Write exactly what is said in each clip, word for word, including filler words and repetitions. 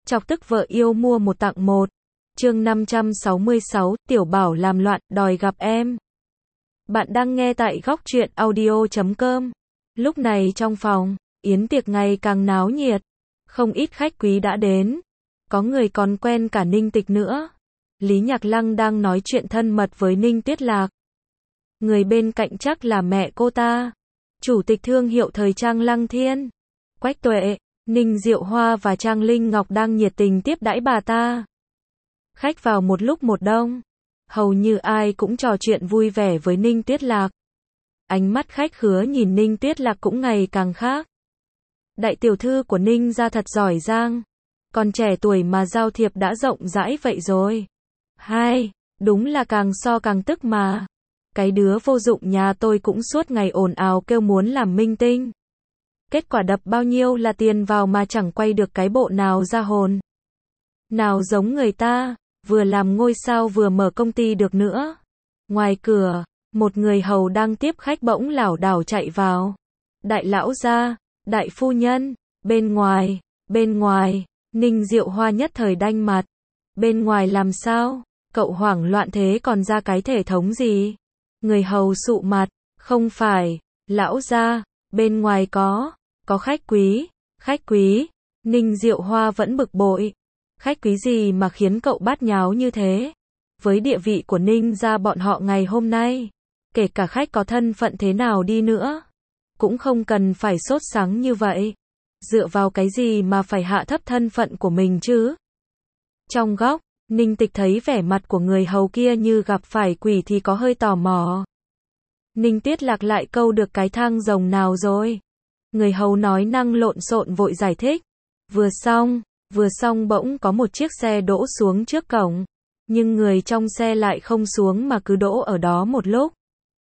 Chọc tức vợ yêu mua một tặng một. Chương năm trăm sáu mươi sáu, Tiểu Bảo làm loạn, đòi gặp em. Bạn đang nghe tại góc truyện audio chấm com. Lúc này trong phòng, yến tiệc ngày càng náo nhiệt. Không ít khách quý đã đến. Có người còn quen cả Ninh Tịch nữa. Lý Nhạc Lăng đang nói chuyện thân mật với Ninh Tuyết Lạc. Người bên cạnh chắc là mẹ cô ta. Chủ tịch thương hiệu thời trang Lăng Thiên. Quách Tuệ, Ninh Diệu Hoa và Trang Linh Ngọc đang nhiệt tình tiếp đãi bà ta. Khách vào một lúc một đông. Hầu như ai cũng trò chuyện vui vẻ với Ninh Tuyết Lạc. Ánh mắt khách khứa nhìn Ninh Tuyết Lạc cũng ngày càng khác. Đại tiểu thư của Ninh gia thật giỏi giang. Còn trẻ tuổi mà giao thiệp đã rộng rãi vậy rồi. Hai, đúng là càng so càng tức mà. Cái đứa vô dụng nhà tôi cũng suốt ngày ồn ào kêu muốn làm minh tinh. Kết quả đập bao nhiêu là tiền vào mà chẳng quay được cái bộ nào ra hồn. Nào giống người ta, vừa làm ngôi sao vừa mở công ty được nữa. Ngoài cửa, một người hầu đang tiếp khách bỗng lảo đảo chạy vào. Đại lão gia, đại phu nhân, bên ngoài, bên ngoài, Ninh Diệu Hoa nhất thời đanh mặt. Bên ngoài làm sao? Cậu hoảng loạn thế còn ra cái thể thống gì? Người hầu sụ mặt, không phải, lão gia, bên ngoài có, có khách quý, khách quý. Ninh Diệu Hoa vẫn bực bội. Khách quý gì mà khiến cậu bát nháo như thế? Với địa vị của Ninh gia bọn họ ngày hôm nay, kể cả khách có thân phận thế nào đi nữa, cũng không cần phải sốt sắng như vậy. Dựa vào cái gì mà phải hạ thấp thân phận của mình chứ? Trong góc, Ninh Tịch thấy vẻ mặt của người hầu kia như gặp phải quỷ thì có hơi tò mò. Ninh Tuyết Lạc lại câu được cái thang rồng nào rồi? Người hầu nói năng lộn xộn vội giải thích. Vừa xong, vừa xong bỗng có một chiếc xe đỗ xuống trước cổng. Nhưng người trong xe lại không xuống mà cứ đỗ ở đó một lúc.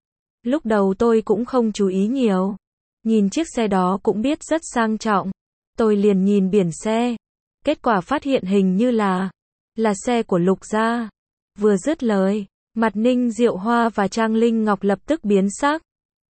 Lúc đầu tôi cũng không chú ý nhiều. Nhìn chiếc xe đó cũng biết rất sang trọng. Tôi liền nhìn biển xe. Kết quả phát hiện hình như là là xe của Lục gia. Vừa dứt lời, mặt Ninh Diệu Hoa và Trang Linh Ngọc lập tức biến sắc.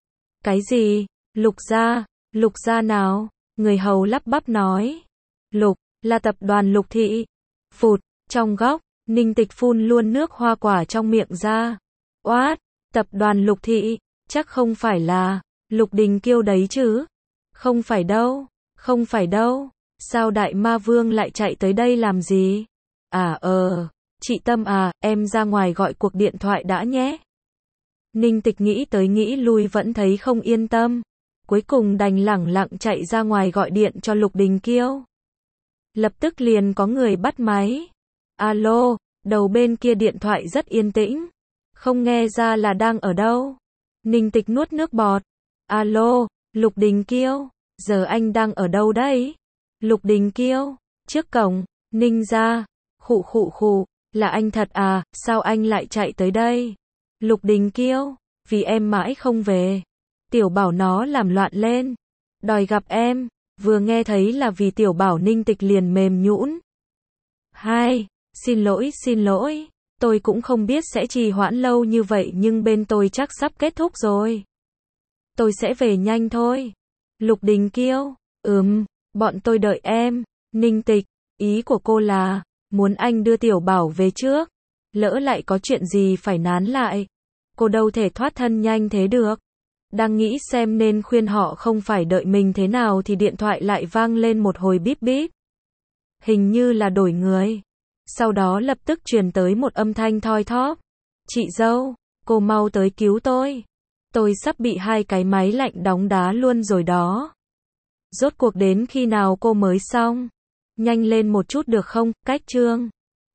Cái gì? Lục gia? Lục gia nào? Người hầu lắp bắp nói. Lục, là tập đoàn Lục thị. Phụt, trong góc, Ninh Tịch phun luôn nước hoa quả trong miệng ra. Oát, tập đoàn Lục thị, chắc không phải là Lục Đình Kiêu đấy chứ? Không phải đâu, không phải đâu. Sao Đại Ma Vương lại chạy tới đây làm gì? À ờ, chị Tâm à, em ra ngoài gọi cuộc điện thoại đã nhé. Ninh Tịch nghĩ tới nghĩ lui vẫn thấy không yên tâm. Cuối cùng đành lẳng lặng chạy ra ngoài gọi điện cho Lục Đình Kiêu. Lập tức liền có người bắt máy. Alo, đầu bên kia điện thoại rất yên tĩnh. Không nghe ra là đang ở đâu. Ninh Tịch nuốt nước bọt. Alo, Lục Đình Kiêu, giờ anh đang ở đâu đấy? Lục Đình Kiêu, trước cổng, Ninh gia. Khụ khụ khụ, là anh thật à, sao anh lại chạy tới đây? Lục Đình Kiêu, vì em mãi không về. Tiểu Bảo nó làm loạn lên, đòi gặp em. Vừa nghe thấy là vì Tiểu Bảo, Ninh Tịch liền mềm nhũn. Hai, xin lỗi xin lỗi, tôi cũng không biết sẽ trì hoãn lâu như vậy nhưng bên tôi chắc sắp kết thúc rồi. Tôi sẽ về nhanh thôi. Lục Đình Kiêu, ừm, bọn tôi đợi em. Ninh Tịch, ý của cô là muốn anh đưa Tiểu Bảo về trước. Lỡ lại có chuyện gì phải nán lại. Cô đâu thể thoát thân nhanh thế được. Đang nghĩ xem nên khuyên họ không phải đợi mình thế nào thì điện thoại lại vang lên một hồi bíp bíp. Hình như là đổi người. Sau đó lập tức truyền tới một âm thanh thoi thóp. Chị dâu, cô mau tới cứu tôi. Tôi sắp bị hai cái máy lạnh đóng đá luôn rồi đó. Rốt cuộc đến khi nào cô mới xong? Nhanh lên một chút được không? Cách chương.